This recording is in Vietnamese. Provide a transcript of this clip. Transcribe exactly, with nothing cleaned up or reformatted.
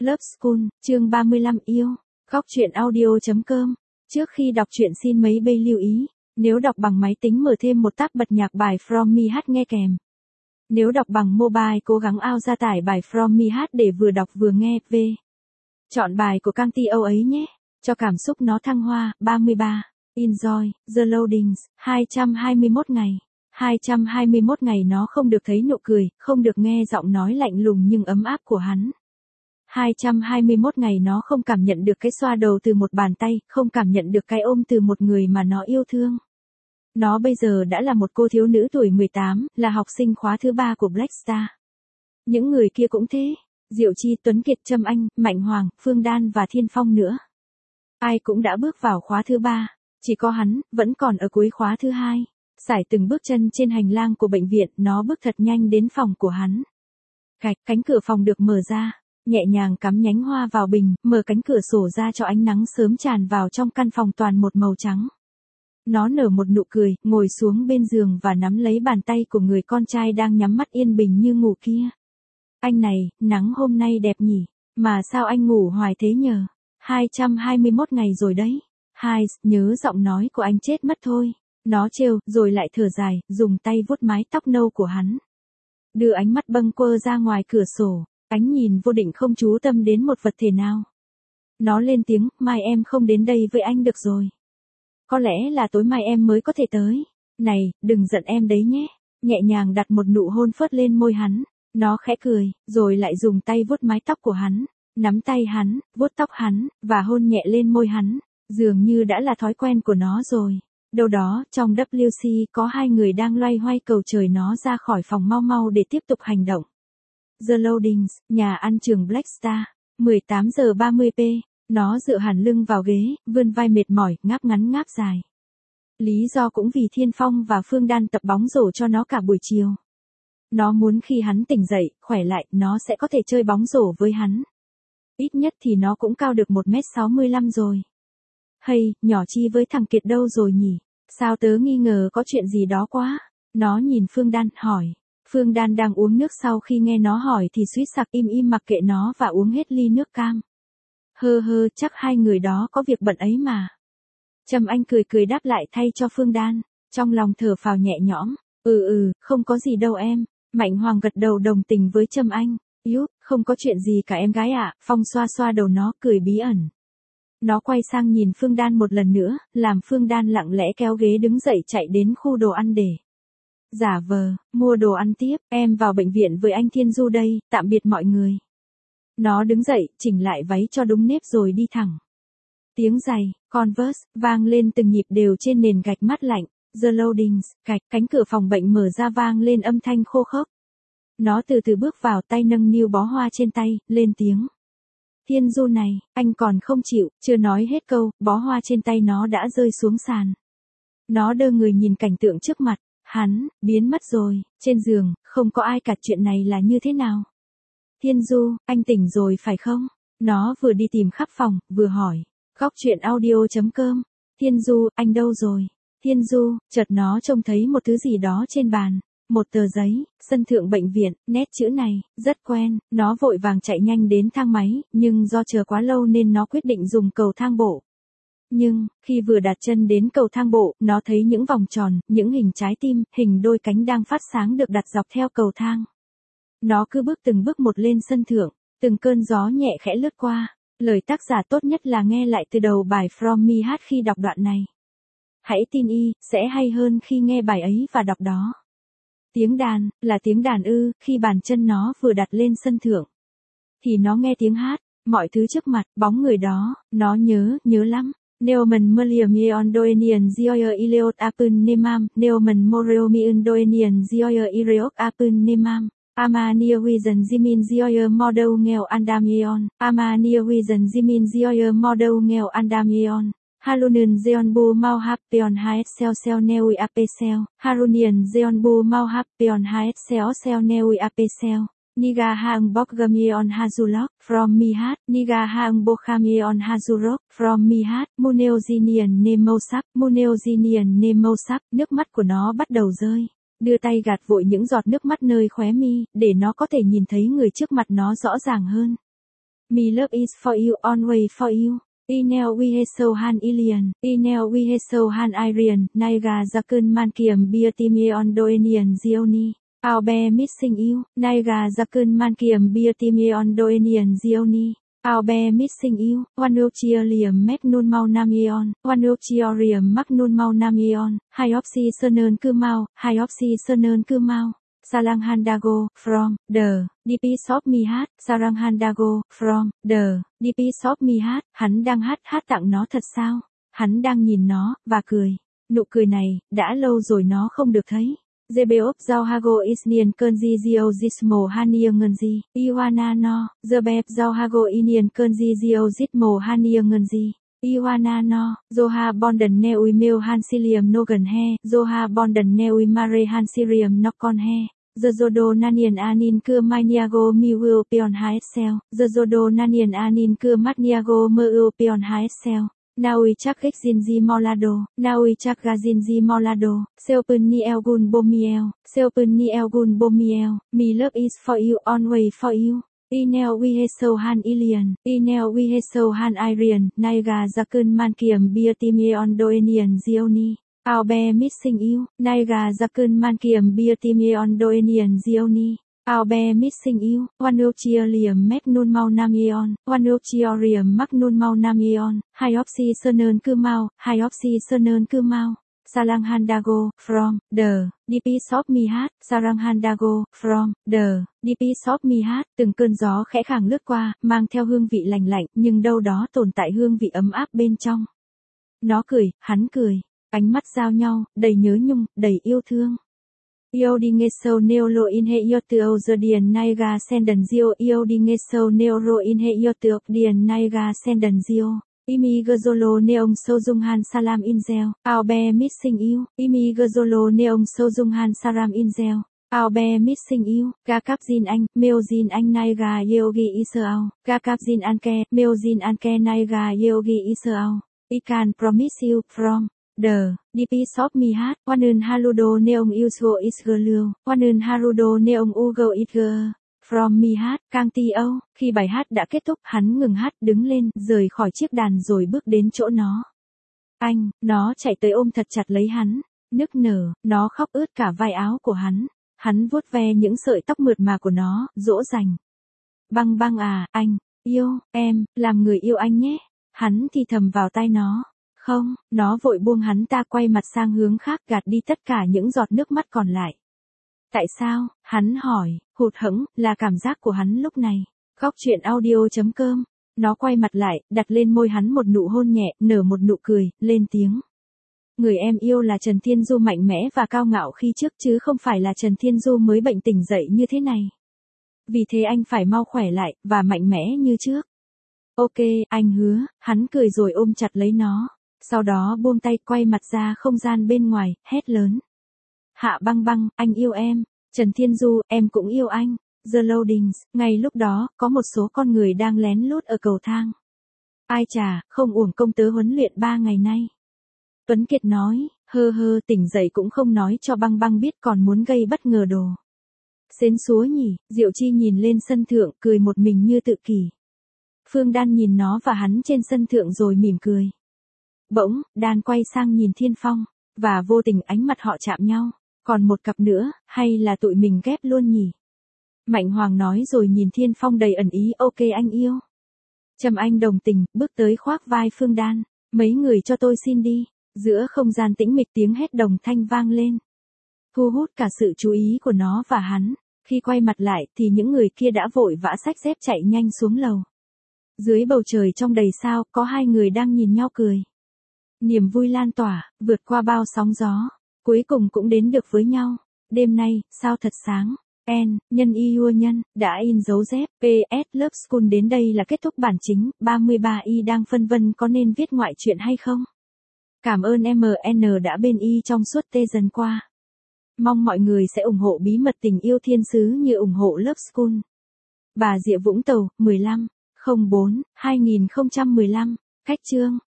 Love School, chương ba mươi lăm yêu. Góc truyện audio chấm com. Trước khi đọc truyện xin mấy bay lưu ý, nếu đọc bằng máy tính mở thêm một tab bật nhạc bài From Me hát nghe kèm. Nếu đọc bằng mobile cố gắng ao ra tải bài From Me hát để vừa đọc vừa nghe. V. Chọn bài của Cang Ti Âu ấy nhé, cho cảm xúc nó thăng hoa. ba mươi ba. Enjoy, The Loadings, hai trăm hai mươi mốt ngày. hai trăm hai mươi mốt ngày nó không được thấy nụ cười, không được nghe giọng nói lạnh lùng nhưng ấm áp của hắn. hai trăm hai mươi mốt ngày nó không cảm nhận được cái xoa đầu từ một bàn tay, không cảm nhận được cái ôm từ một người mà nó yêu thương. Nó bây giờ đã là một cô thiếu nữ tuổi mười tám, là học sinh khóa thứ ba của Black Star. Những người kia cũng thế, Diệu Chi, Tuấn Kiệt, Trâm Anh, Mạnh Hoàng, Phương Đan và Thiên Phong nữa. Ai cũng đã bước vào khóa thứ ba, chỉ có hắn, vẫn còn ở cuối khóa thứ hai. Sải từng bước chân trên hành lang của bệnh viện, nó bước thật nhanh đến phòng của hắn. Gạch, cánh cửa phòng được mở ra, nhẹ nhàng cắm nhánh hoa vào bình, mở cánh cửa sổ ra cho ánh nắng sớm tràn vào trong căn phòng toàn một màu trắng. Nó nở một nụ cười, ngồi xuống bên giường và nắm lấy bàn tay của người con trai đang nhắm mắt yên bình như ngủ kia. Anh này, nắng hôm nay đẹp nhỉ, mà sao anh ngủ hoài thế nhờ? hai trăm hai mươi mốt ngày rồi đấy. Hai, nhớ giọng nói của anh chết mất thôi. Nó trêu, rồi lại thở dài, dùng tay vuốt mái tóc nâu của hắn. Đưa ánh mắt bâng quơ ra ngoài cửa sổ, ánh nhìn vô định không chú tâm đến một vật thể nào. Nó lên tiếng, mai em không đến đây với anh được rồi. Có lẽ là tối mai em mới có thể tới. Này, đừng giận em đấy nhé. Nhẹ nhàng đặt một nụ hôn phớt lên môi hắn. Nó khẽ cười, rồi lại dùng tay vuốt mái tóc của hắn, nắm tay hắn, vuốt tóc hắn, và hôn nhẹ lên môi hắn. Dường như đã là thói quen của nó rồi. Đâu đó, trong W C có hai người đang loay hoay cầu trời nó ra khỏi phòng mau mau để tiếp tục hành động. The Loadings, nhà ăn trường Black Star, mười tám giờ ba mươi p, nó dựa hẳn lưng vào ghế, vươn vai mệt mỏi, ngáp ngắn ngáp dài. Lý do cũng vì Thiên Phong và Phương Đan tập bóng rổ cho nó cả buổi chiều. Nó muốn khi hắn tỉnh dậy, khỏe lại, nó sẽ có thể chơi bóng rổ với hắn. Ít nhất thì nó cũng cao được một mét sáu mươi lăm rồi. Hay, nhỏ Chi với thằng Kiệt đâu rồi nhỉ? Sao tớ nghi ngờ có chuyện gì đó quá? Nó nhìn Phương Đan, hỏi. Phương Đan đang uống nước, sau khi nghe nó hỏi thì suýt sặc im im mặc kệ nó và uống hết ly nước cam. Hơ hơ, chắc hai người đó có việc bận ấy mà. Trâm Anh cười cười đáp lại thay cho Phương Đan, trong lòng thở phào nhẹ nhõm. Ừ ừ, không có gì đâu em. Mạnh Hoàng gật đầu đồng tình với Trâm Anh. Yếu, không có chuyện gì cả em gái ạ. Phong xoa xoa đầu nó, cười bí ẩn. Nó quay sang nhìn Phương Đan một lần nữa, làm Phương Đan lặng lẽ kéo ghế đứng dậy chạy đến khu đồ ăn để giả vờ, mua đồ ăn tiếp. Em vào bệnh viện với anh Thiên Du đây, tạm biệt mọi người. Nó đứng dậy, chỉnh lại váy cho đúng nếp rồi đi thẳng. Tiếng giày, Converse, vang lên từng nhịp đều trên nền gạch mát lạnh. The Loadings, gạch, cánh cửa phòng bệnh mở ra vang lên âm thanh khô khốc. Nó từ từ bước vào, tay nâng niu bó hoa trên tay, lên tiếng. Thiên Du này, anh còn không chịu, chưa nói hết câu, bó hoa trên tay nó đã rơi xuống sàn. Nó đơ người nhìn cảnh tượng trước mặt, hắn, biến mất rồi, trên giường, không có ai cả. Chuyện này là như thế nào? Thiên Du, anh tỉnh rồi phải không? Nó vừa đi tìm khắp phòng, vừa hỏi. Góc truyện audio chấm com. Thiên Du, anh đâu rồi? Thiên Du, chợt nó trông thấy một thứ gì đó trên bàn. Một tờ giấy, sân thượng bệnh viện, nét chữ này, rất quen. Nó vội vàng chạy nhanh đến thang máy, nhưng do chờ quá lâu nên nó quyết định dùng cầu thang bộ. Nhưng, khi vừa đặt chân đến cầu thang bộ, nó thấy những vòng tròn, những hình trái tim, hình đôi cánh đang phát sáng được đặt dọc theo cầu thang. Nó cứ bước từng bước một lên sân thượng, từng cơn gió nhẹ khẽ lướt qua. Lời tác giả tốt nhất là nghe lại từ đầu bài From Me hát khi đọc đoạn này. Hãy tin y, sẽ hay hơn khi nghe bài ấy và đọc đó. Tiếng đàn, là tiếng đàn ư, khi bàn chân nó vừa đặt lên sân thượng. Thì nó nghe tiếng hát, mọi thứ trước mặt, bóng người đó, nó nhớ, nhớ lắm. Neoman Melium Doenian Zioyer Ileot Apun Nemam, Neoman Moreomiun Doenian Zioyer Ireok Apun Nemam. Amania Wizen Zimin Zioyer Model Nghèo Andamion, Amania Wizen Zimin Zioyer Model Nghèo Andamion. Halunin Zeon Bu Mau Hapion Haet Sel Sel Neui Apesel, Harunian Zeon Bu Mau Hapion Haet Sel Sel Neui Apesel, Niga Hang Bokgamion Hazulok, From Me Hát, Niga Hang Bokhamion Hazurok, From Me Hát, Muneozinian Nemosap, Muneozinian Nemosap, nước mắt của nó bắt đầu rơi. Đưa tay gạt vội những giọt nước mắt nơi khóe mi, để nó có thể nhìn thấy người trước mặt nó rõ ràng hơn. Me love is for you, always for you. Inel we so han ilian, Inel we so han irian, Naiga zakun man kiam biotimion doenian zioni. I'll be missing you, Naiga zakun man kiam biotimion doenian zioni. I'll be missing you, Wanuchiolium magnun mau namion, Wanuchiorium magnun mau namion, Hyopsi sơn cư mau, Hyopsi sơn cư mau. Salang Handago, from, the, đê pê shop mi hát, Sarang Handago, from, the, đê pê shop mi hát, hắn đang hát hát tặng nó thật sao? Hắn đang nhìn nó, và cười. Nụ cười này, đã lâu rồi nó không được thấy. Zebeop giao hago isnian cơn di zio zismo hania ngân di, Iwana no, Zebep giao hago inian cơn di zio zismo hania ngân di. Iwana no, Zoha Bonden Neui Mil Hansilium Nogan He, Zoha Bonden Neui Mare Hansilium Nokon He, Zozodo Nanian Anin Cưa Maniago Miu Pion Haesel, Zozodo Nanian Anin Cưa Matniago Meu Pion Haesel, Naui Chak Gek Zinzi Molado, Naui Chak Gazinzi Molado, Seopun Ni Elgun Bomiel, Seopun Ni Elgun Bomiel, Me love is for you, always for you. Inel we so han ilian, Inel we so han irian, Naiga zakun man kiam biotimion doenian zioni. I'll be missing you, Naiga zakun man kiam biotimion doenian zioni. I'll be missing you, Wanuchiolium magnun mau namion, Wanuchiorium magnun mau namion, Hyopsi sơn cư mau, Hyopsi sơn cư mau. Salang Handago, from, the, đê pê shop mi hát, Sarang Handago, from, the, đê pê shop mi hát, từng cơn gió khẽ khàng lướt qua, mang theo hương vị lành lạnh, nhưng đâu đó tồn tại hương vị ấm áp bên trong. Nó cười, hắn cười, ánh mắt giao nhau, đầy nhớ nhung, đầy yêu thương. Io di nghe sâu neo lo in he io teo giờ điền naiga sendan zio, io di nghe sâu neo ro in he io teo điền naiga sendan zio. Imi Gazolo Neong Sojung Han Salam Inzel, I'll be missing you. Imi Gazolo Neong Sojung Han Salam Inzel, I'll be missing you. Gakap Jin Anh, Meo Jin Anh Naiga Yogi Israel. Gakap Jin Anke, Meo Jin Anke Naiga Yogi Israel. I can promise you, from, the, đê pê shop mi hát, Wanun Haludo Neong Usgo Isgirlu, Wanun Haludo Neong Ugo Isger. From mi hát, Kang Ti Âu, khi bài hát đã kết thúc, hắn ngừng hát, đứng lên, rời khỏi chiếc đàn rồi bước đến chỗ nó. Anh, nó chạy tới ôm thật chặt lấy hắn, nức nở, nó khóc ướt cả vai áo của hắn. Hắn vuốt ve những sợi tóc mượt mà của nó, dỗ dành. Băng băng à, anh, yêu, em, làm người yêu anh nhé. Hắn thì thầm vào tai nó. Không, nó vội buông hắn ta quay mặt sang hướng khác gạt đi tất cả những giọt nước mắt còn lại. Tại sao? Hắn hỏi, hụt hẫng, là cảm giác của hắn lúc này. Góc truyện audio chấm com. Nó quay mặt lại, đặt lên môi hắn một nụ hôn nhẹ, nở một nụ cười, lên tiếng. Người em yêu là Trần Thiên Du mạnh mẽ và cao ngạo khi trước chứ không phải là Trần Thiên Du mới bệnh tỉnh dậy như thế này. Vì thế anh phải mau khỏe lại, và mạnh mẽ như trước. Ok, anh hứa, hắn cười rồi ôm chặt lấy nó. Sau đó buông tay quay mặt ra không gian bên ngoài, hét lớn. Hạ băng băng, anh yêu em. Trần Thiên Du, em cũng yêu anh. The Loadings, ngay lúc đó, có một số con người đang lén lút ở cầu thang. Ai chà, không uổng công tớ huấn luyện ba ngày nay. Tuấn Kiệt nói, hơ hơ tỉnh dậy cũng không nói cho băng băng biết còn muốn gây bất ngờ đồ. Xến xúa nhỉ, Diệu Chi nhìn lên sân thượng, cười một mình như tự kỷ. Phương Đan nhìn nó và hắn trên sân thượng rồi mỉm cười. Bỗng, Đan quay sang nhìn Thiên Phong, và vô tình ánh mặt họ chạm nhau. Còn một cặp nữa, hay là tụi mình ghép luôn nhỉ? Mạnh Hoàng nói rồi nhìn Thiên Phong đầy ẩn ý, ok anh yêu. Trầm Anh đồng tình, bước tới khoác vai Phương Đan. Mấy người cho tôi xin đi. Giữa không gian tĩnh mịch tiếng hét đồng thanh vang lên. Thu hút cả sự chú ý của nó và hắn. Khi quay mặt lại thì những người kia đã vội vã xách dép chạy nhanh xuống lầu. Dưới bầu trời trong đầy sao, có hai người đang nhìn nhau cười. Niềm vui lan tỏa, vượt qua bao sóng gió. Cuối cùng cũng đến được với nhau. Đêm nay, sao thật sáng. N, nhân y ua nhân, đã in dấu dép, pê ét Love School đến đây là kết thúc bản chính, ba mươi ba y đang phân vân có nên viết ngoại truyện hay không. Cảm ơn em en đã bên y trong suốt tê dần qua. Mong mọi người sẽ ủng hộ bí mật tình yêu thiên sứ như ủng hộ Love School. Bà Rịa Vũng Tàu, mười lăm, không bốn, hai nghìn không trăm mười lăm, cách chương.